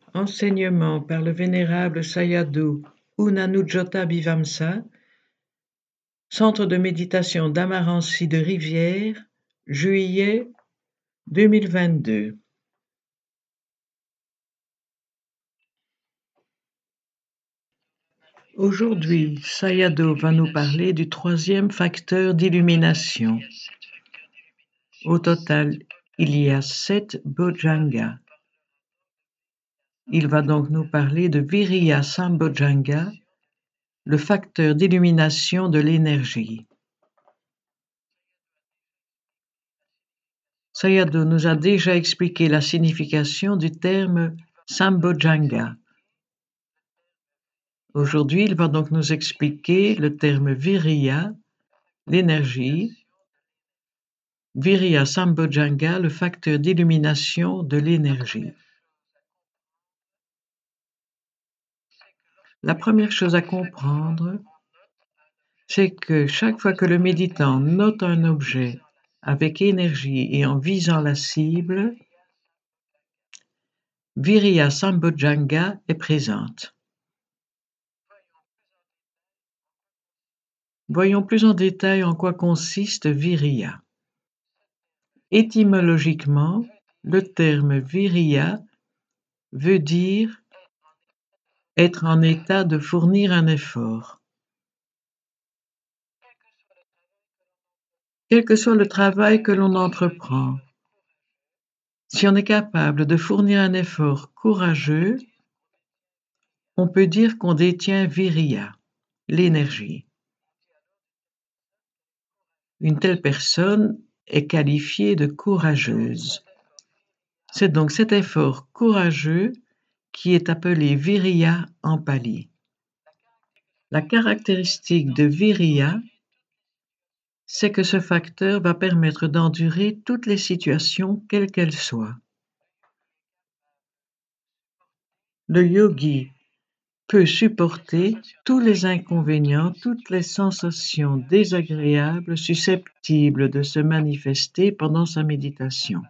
Enseignement par le vénérable Sayadaw U Nanujota Bhivamsa, Centre de méditation d'Amarancy de Rivière, juillet 2022. Aujourd'hui, Sayadaw va nous parler du 3e facteur d'illumination. Au total, il y a 7 bojjhangas. Il va donc nous parler de Viriya Sambojjhanga, le facteur d'illumination de l'énergie. Sayadaw nous a déjà expliqué la signification du terme Sambojjhanga. Aujourd'hui, il va donc nous expliquer le terme Viriya, l'énergie, Viriya Sambojjhanga, le facteur d'illumination de l'énergie. La première chose à comprendre, c'est que chaque fois que le méditant note un objet avec énergie et en visant la cible, Viriya Sambojjhanga est présente. Voyons plus en détail en quoi consiste Viriya. Étymologiquement, le terme Viriya veut dire être en état de fournir un effort. Quel que soit le travail que l'on entreprend, si on est capable de fournir un effort courageux, on peut dire qu'on détient Viriya, l'énergie. Une telle personne est qualifiée de courageuse. C'est donc cet effort courageux qui est appelé Viriya en pali. La caractéristique de Viriya, c'est que ce facteur va permettre d'endurer toutes les situations, quelles qu'elles soient. Le yogi peut supporter tous les inconvénients, toutes les sensations désagréables susceptibles de se manifester pendant sa méditation.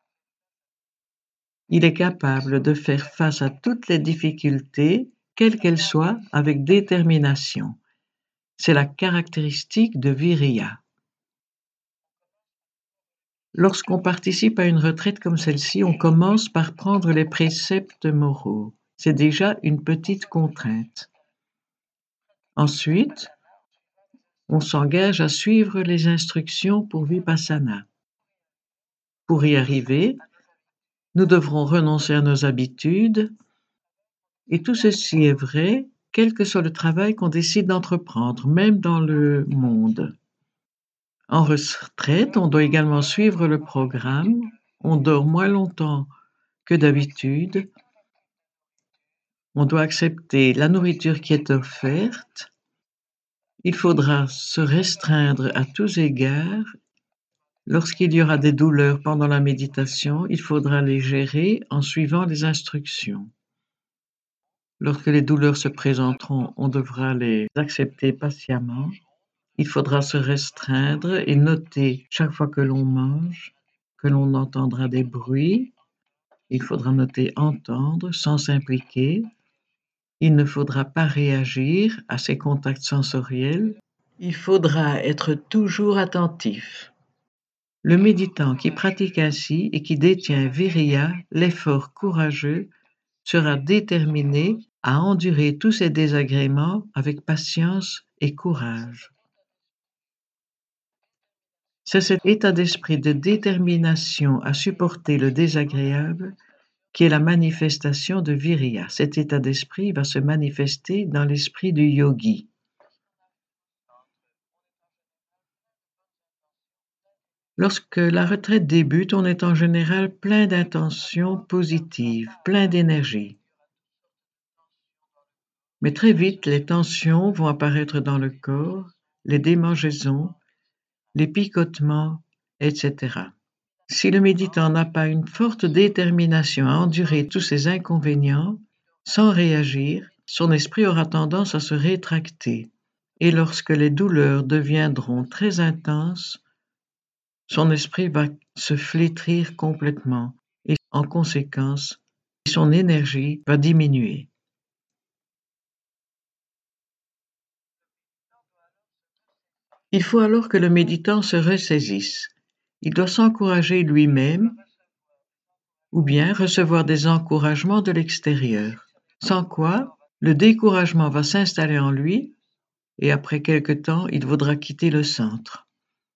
Il est capable de faire face à toutes les difficultés, quelles qu'elles soient, avec détermination. C'est la caractéristique de Viriya. Lorsqu'on participe à une retraite comme celle-ci, on commence par prendre les préceptes moraux. C'est déjà une petite contrainte. Ensuite, on s'engage à suivre les instructions pour Vipassana. Pour y arriver, nous devrons renoncer à nos habitudes, et tout ceci est vrai, quel que soit le travail qu'on décide d'entreprendre, même dans le monde. En retraite, on doit également suivre le programme, on dort moins longtemps que d'habitude, on doit accepter la nourriture qui est offerte, il faudra se restreindre à tous égards. Lorsqu'il y aura des douleurs pendant la méditation, il faudra les gérer en suivant les instructions. Lorsque les douleurs se présenteront, on devra les accepter patiemment. Il faudra se restreindre et noter chaque fois que l'on mange, que l'on entendra des bruits. Il faudra noter entendre sans s'impliquer. Il ne faudra pas réagir à ces contacts sensoriels. Il faudra être toujours attentif. Le méditant qui pratique ainsi et qui détient Viriya, l'effort courageux, sera déterminé à endurer tous ces désagréments avec patience et courage. C'est cet état d'esprit de détermination à supporter le désagréable qui est la manifestation de Viriya. Cet état d'esprit va se manifester dans l'esprit du yogi. Lorsque la retraite débute, on est en général plein d'intentions positives, plein d'énergie. Mais très vite, les tensions vont apparaître dans le corps, les démangeaisons, les picotements, etc. Si le méditant n'a pas une forte détermination à endurer tous ces inconvénients, sans réagir, son esprit aura tendance à se rétracter. Et lorsque les douleurs deviendront très intenses, son esprit va se flétrir complètement et, en conséquence, son énergie va diminuer. Il faut alors que le méditant se ressaisisse. Il doit s'encourager lui-même ou bien recevoir des encouragements de l'extérieur, sans quoi le découragement va s'installer en lui et après quelque temps, il voudra quitter le centre.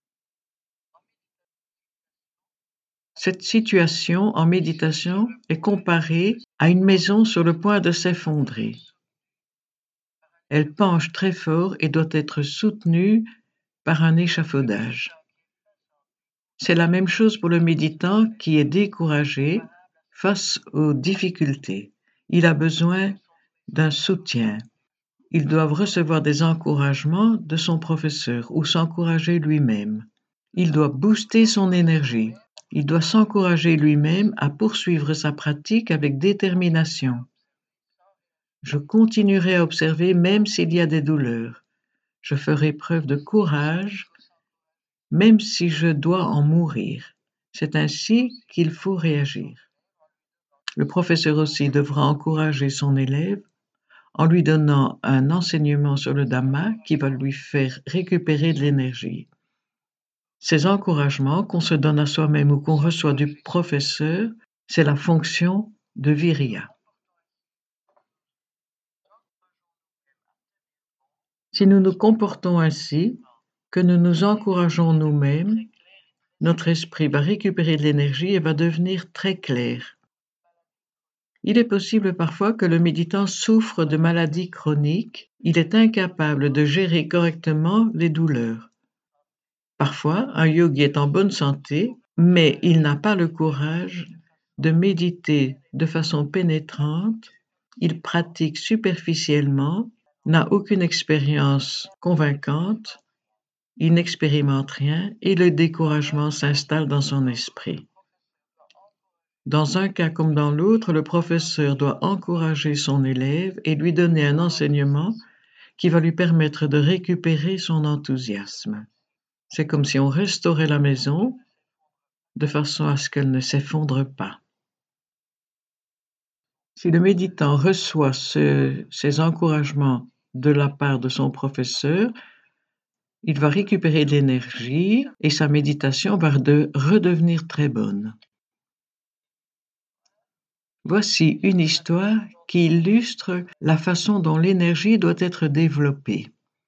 Cette situation en méditation est comparée à une maison sur le point de s'effondrer. Elle penche très fort et doit être soutenue par un échafaudage. C'est la même chose pour le méditant qui est découragé face aux difficultés. Il a besoin d'un soutien. Ils doivent recevoir des encouragements de son professeur ou s'encourager lui-même. Il doit booster son énergie. Il doit s'encourager lui-même à poursuivre sa pratique avec détermination. Je continuerai à observer même s'il y a des douleurs. Je ferai preuve de courage même si je dois en mourir. C'est ainsi qu'il faut réagir. Le professeur aussi devra encourager son élève en lui donnant un enseignement sur le Dhamma qui va lui faire récupérer de l'énergie. Ces encouragements qu'on se donne à soi-même ou qu'on reçoit du professeur, c'est la fonction de Viriya. Si nous nous comportons ainsi, que nous nous encourageons nous-mêmes, notre esprit va récupérer de l'énergie et va devenir très clair. Il est possible parfois que le méditant souffre de maladies chroniques, il est incapable de gérer correctement les douleurs. Parfois, un yogi est en bonne santé, mais il n'a pas le courage de méditer de façon pénétrante, il pratique superficiellement, n'a aucune expérience convaincante, il n'expérimente rien et le découragement s'installe dans son esprit. Dans un cas comme dans l'autre, le professeur doit encourager son élève et lui donner un enseignement qui va lui permettre de récupérer son enthousiasme. C'est comme si on restaurait la maison de façon à ce qu'elle ne s'effondre pas. Si le méditant reçoit ces encouragements de la part de son professeur, il va récupérer de l'énergie et sa méditation va redevenir très bonne. Voici une histoire qui illustre la façon dont l'énergie doit être développée.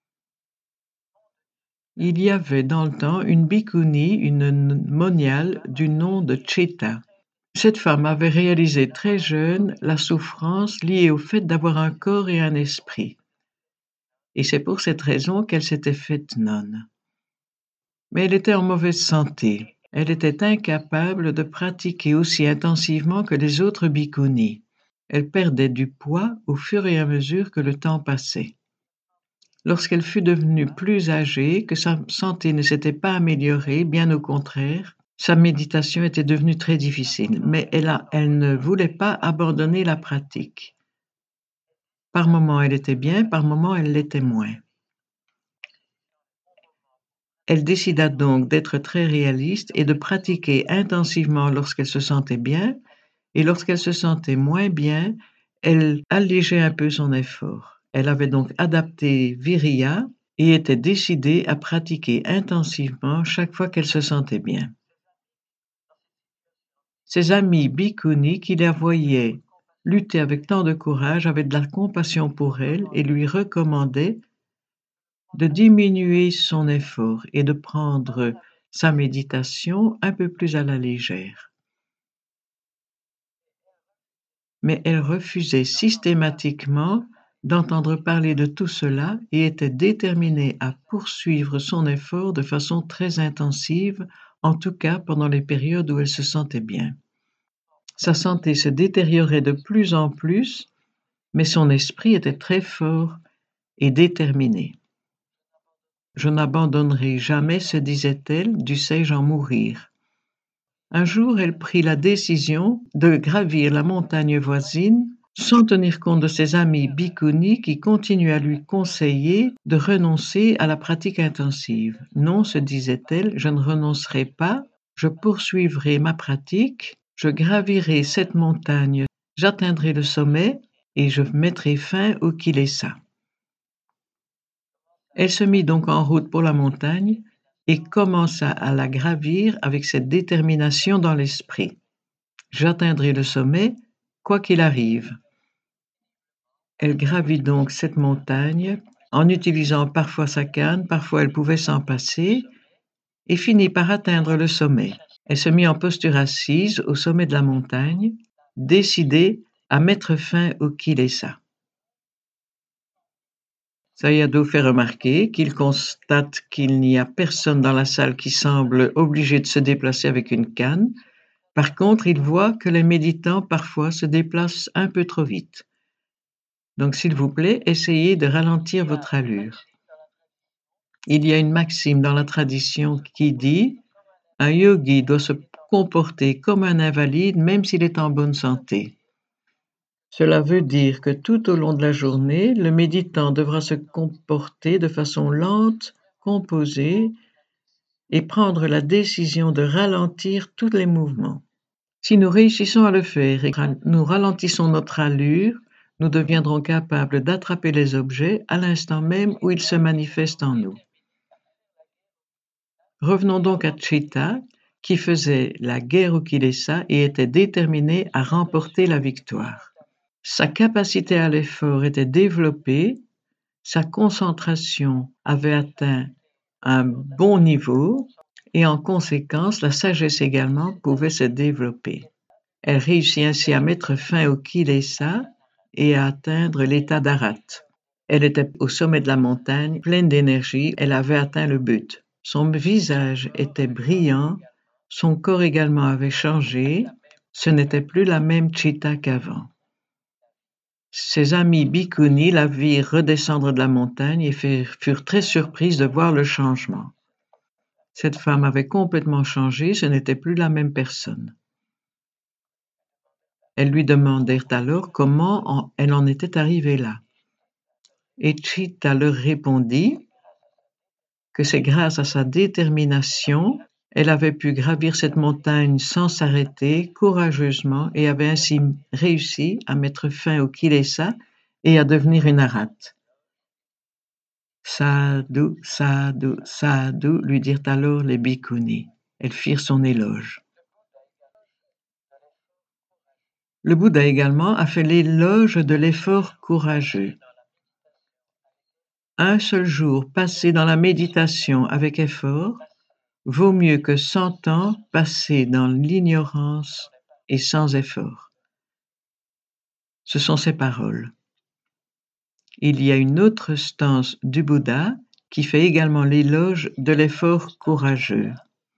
Il y avait dans le temps une bhikkhuni, une moniale du nom de Cheta. Cette femme avait réalisé très jeune la souffrance liée au fait d'avoir un corps et un esprit. Et c'est pour cette raison qu'elle s'était faite nonne. Mais elle était en mauvaise santé. Elle était incapable de pratiquer aussi intensivement que les autres bhikkhunis. Elle perdait du poids au fur et à mesure que le temps passait. Lorsqu'elle fut devenue plus âgée, que sa santé ne s'était pas améliorée, bien au contraire, sa méditation était devenue très difficile, mais elle ne voulait pas abandonner la pratique. Par moments, elle était bien, par moments, elle l'était moins. Elle décida donc d'être très réaliste et de pratiquer intensivement lorsqu'elle se sentait bien, et lorsqu'elle se sentait moins bien, elle allégeait un peu son effort. Elle avait donc adapté Viriya et était décidée à pratiquer intensivement chaque fois qu'elle se sentait bien. Ses amis bhikkhunis qui la voyaient lutter avec tant de courage avaient de la compassion pour elle et lui recommandaient de diminuer son effort et de prendre sa méditation un peu plus à la légère. Mais elle refusait systématiquement d'entendre parler de tout cela et était déterminée à poursuivre son effort de façon très intensive, en tout cas pendant les périodes où elle se sentait bien. Sa santé se détériorait de plus en plus, mais son esprit était très fort et déterminé. Je n'abandonnerai jamais, se disait-elle, dussé-je en mourir. Un jour, elle prit la décision de gravir la montagne voisine sans tenir compte de ses amis bhikkhunis qui continuent à lui conseiller de renoncer à la pratique intensive. Non, se disait-elle, je ne renoncerai pas, je poursuivrai ma pratique, je gravirai cette montagne j'atteindrai le sommet et je mettrai fin au Kilesa. Elle se mit donc en route pour la montagne et commença à la gravir avec cette détermination dans l'esprit. J'atteindrai le sommet, quoi qu'il arrive. Elle gravit donc cette montagne en utilisant parfois sa canne, parfois elle pouvait s'en passer, et finit par atteindre le sommet. Elle se mit en posture assise au sommet de la montagne, décidée à mettre fin au Kilesa. Sayadaw fait remarquer qu'il constate qu'il n'y a personne dans la salle qui semble obligé de se déplacer avec une canne. Par contre, il voit que les méditants parfois se déplacent un peu trop vite. Donc, s'il vous plaît, essayez de ralentir votre allure. Il y a une maxime dans la tradition qui dit « Un yogi doit se comporter comme un invalide même s'il est en bonne santé ». Cela veut dire que tout au long de la journée, le méditant devra se comporter de façon lente, composée et prendre la décision de ralentir tous les mouvements. Si nous réussissons à le faire et que nous ralentissons notre allure, nous deviendrons capables d'attraper les objets à l'instant même où ils se manifestent en nous. Revenons donc à Chitta, qui faisait la guerre au Kilesa et était déterminé à remporter la victoire. Sa capacité à l'effort était développée, sa concentration avait atteint un bon niveau et en conséquence, la sagesse également pouvait se développer. Elle réussit ainsi à mettre fin au Kilesa et à atteindre l'état d'Arat. Elle était au sommet de la montagne, pleine d'énergie, elle avait atteint le but. Son visage était brillant, son corps également avait changé, ce n'était plus la même Chitta qu'avant. Ses amies bhikkhunis la virent redescendre de la montagne et furent très surprises de voir le changement. Cette femme avait complètement changé, ce n'était plus la même personne. Elles lui demandèrent alors comment elle en était arrivée là. Et Chitta leur répondit que c'est grâce à sa détermination, elle avait pu gravir cette montagne sans s'arrêter, courageusement, et avait ainsi réussi à mettre fin au Kilesa et à devenir une arhate. Sadhu, sadhu, sadhu, lui dirent alors les bhikkhunis. Elles firent son éloge. Le Bouddha également a fait l'éloge de l'effort courageux. Un seul jour passé dans la méditation avec effort vaut mieux que 100 ans passés dans l'ignorance et sans effort. Ce sont ses paroles. Il y a une autre stance du Bouddha qui fait également l'éloge de l'effort courageux.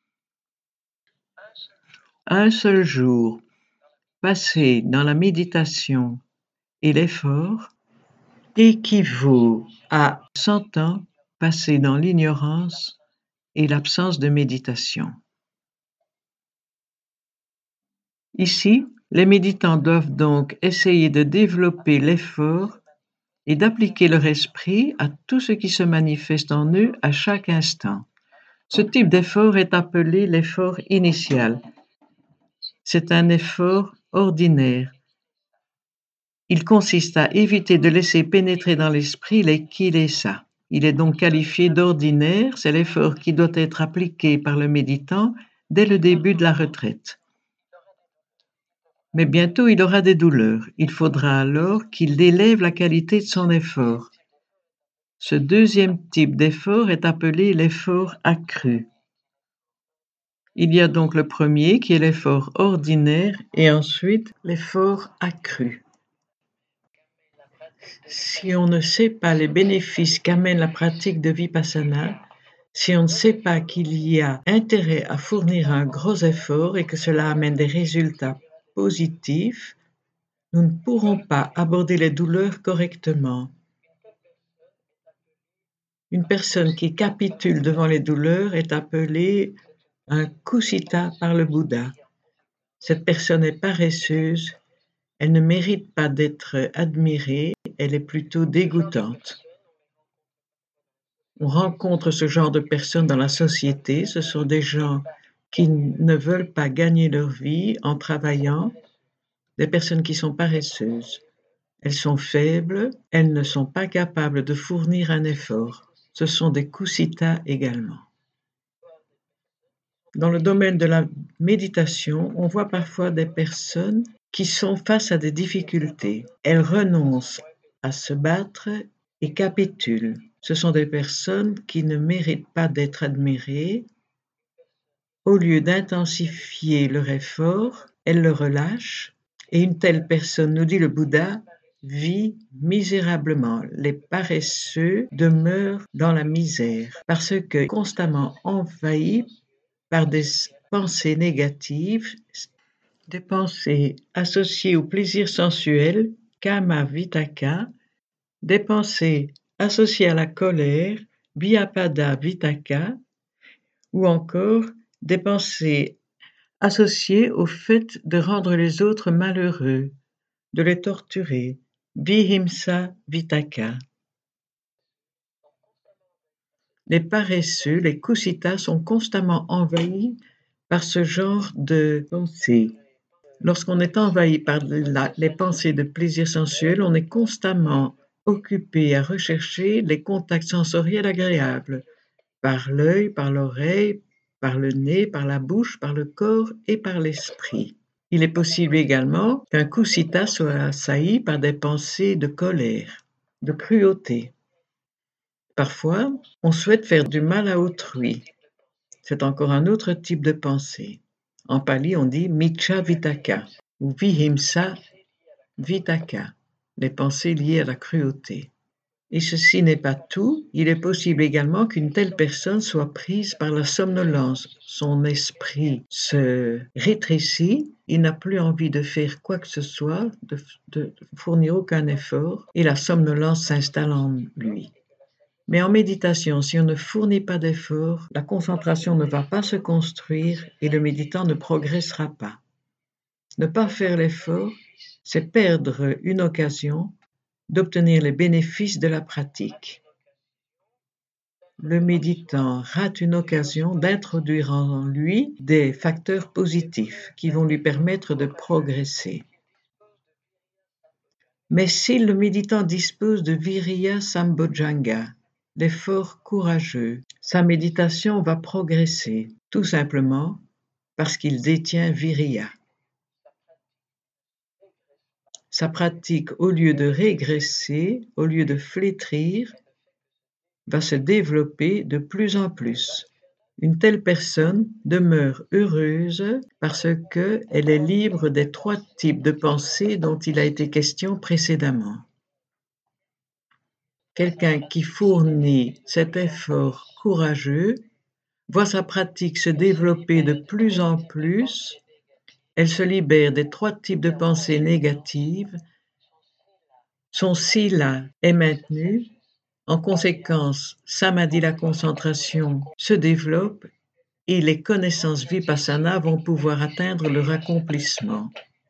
Un seul jour passé dans la méditation et l'effort équivaut à 100 ans passés dans l'ignorance et l'absence de méditation. Ici, les méditants doivent donc essayer de développer l'effort et d'appliquer leur esprit à tout ce qui se manifeste en eux à chaque instant. Ce type d'effort est appelé l'effort initial. C'est un effort ordinaire. Il consiste à éviter de laisser pénétrer dans l'esprit les kilesa. Il est donc qualifié d'ordinaire, c'est l'effort qui doit être appliqué par le méditant dès le début de la retraite. Mais bientôt il aura des douleurs. Il faudra alors qu'il élève la qualité de son effort. Ce deuxième type d'effort est appelé l'effort accru. Il y a donc le premier qui est l'effort ordinaire et ensuite l'effort accru. Si on ne sait pas les bénéfices qu'amène la pratique de Vipassana, si on ne sait pas qu'il y a intérêt à fournir un gros effort et que cela amène des résultats positifs, nous ne pourrons pas aborder les douleurs correctement. Une personne qui capitule devant les douleurs est appelée un kusita par le Bouddha. Cette personne est paresseuse, elle ne mérite pas d'être admirée, elle est plutôt dégoûtante. On rencontre ce genre de personnes dans la société, ce sont des gens qui ne veulent pas gagner leur vie en travaillant, des personnes qui sont paresseuses. Elles sont faibles, elles ne sont pas capables de fournir un effort. Ce sont des Kusita également. Dans le domaine de la méditation, on voit parfois des personnes qui sont face à des difficultés. Elles renoncent à se battre et capitulent. Ce sont des personnes qui ne méritent pas d'être admirées. Au lieu d'intensifier leur effort, elles le relâchent. Et une telle personne, nous dit le Bouddha, vit misérablement. Les paresseux demeurent dans la misère parce que constamment envahis par des pensées négatives, des pensées associées au plaisir sensuel, kama vitaka, des pensées associées à la colère, vyapada vitaka, ou encore des pensées associées au fait de rendre les autres malheureux, de les torturer, vihimsa vitaka. Les paresseux, les kusitas, sont constamment envahis par ce genre de pensées. Lorsqu'on est envahi par les pensées de plaisir sensuel, on est constamment occupé à rechercher les contacts sensoriels agréables, par l'œil, par l'oreille, par le nez, par la bouche, par le corps et par l'esprit. Il est possible également qu'un kusita soit assailli par des pensées de colère, de cruauté. Parfois, on souhaite faire du mal à autrui. C'est encore un autre type de pensée. En pali, on dit miccha vitaka ou vihimsa vitaka, les pensées liées à la cruauté. Et ceci n'est pas tout, il est possible également qu'une telle personne soit prise par la somnolence. Son esprit se rétrécit, il n'a plus envie de faire quoi que ce soit, de fournir aucun effort, et la somnolence s'installe en lui. Mais en méditation, si on ne fournit pas d'effort, la concentration ne va pas se construire et le méditant ne progressera pas. Ne pas faire l'effort, c'est perdre une occasion d'obtenir les bénéfices de la pratique. Le méditant rate une occasion d'introduire en lui des facteurs positifs qui vont lui permettre de progresser. Mais si le méditant dispose de Viriya Sambojjhanga, l'effort courageux, sa méditation va progresser, tout simplement parce qu'il détient Viriya. Sa pratique, au lieu de régresser, au lieu de flétrir, va se développer de plus en plus. Une telle personne demeure heureuse parce qu'elle est libre des 3 types de pensées dont il a été question précédemment. Quelqu'un qui fournit cet effort courageux voit sa pratique se développer de plus en plus, elle se libère des 3 types de pensées négatives, son sila est maintenu, en conséquence, samadhi, la concentration, se développe et les connaissances vipassana vont pouvoir atteindre leur accomplissement.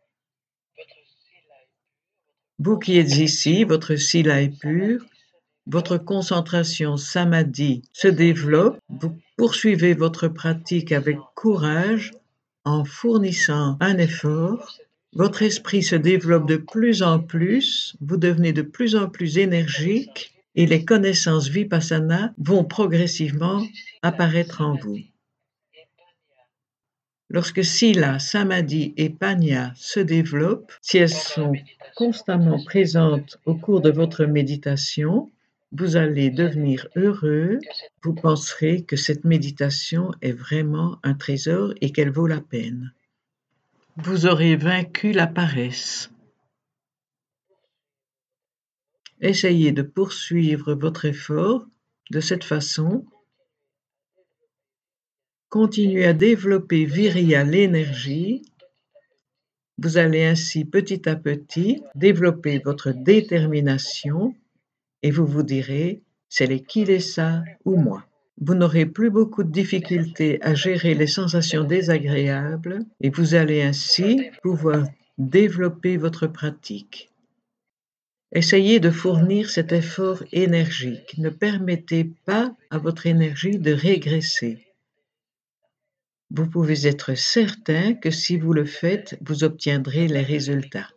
Vous qui êtes ici, votre sila est pur, votre concentration samadhi se développe, vous poursuivez votre pratique avec courage en fournissant un effort, votre esprit se développe de plus en plus, vous devenez de plus en plus énergique et les connaissances vipassana vont progressivement apparaître en vous. Lorsque sila, samadhi et panya se développent, si elles sont constamment présentes au cours de votre méditation, vous allez devenir heureux, vous penserez que cette méditation est vraiment un trésor et qu'elle vaut la peine. Vous aurez vaincu la paresse. Essayez de poursuivre votre effort de cette façon. Continuez à développer Viriya, l'énergie. Vous allez ainsi petit à petit développer votre détermination et vous vous direz, c'est les kilesa ou moi. Vous n'aurez plus beaucoup de difficultés à gérer les sensations désagréables et vous allez ainsi pouvoir développer votre pratique. Essayez de fournir cet effort énergique. Ne permettez pas à votre énergie de régresser. Vous pouvez être certain que si vous le faites, vous obtiendrez les résultats.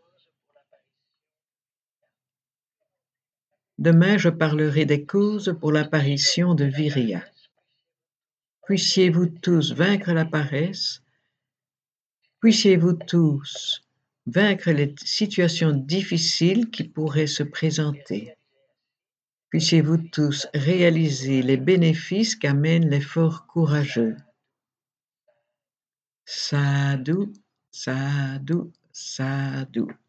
Demain, je parlerai des causes pour l'apparition de Viriya. Puissiez-vous tous vaincre la paresse, puissiez-vous tous vaincre les situations difficiles qui pourraient se présenter. Puissiez-vous tous réaliser les bénéfices qu'amènent les forts courageux. Sadhu, sadhu, sadhu.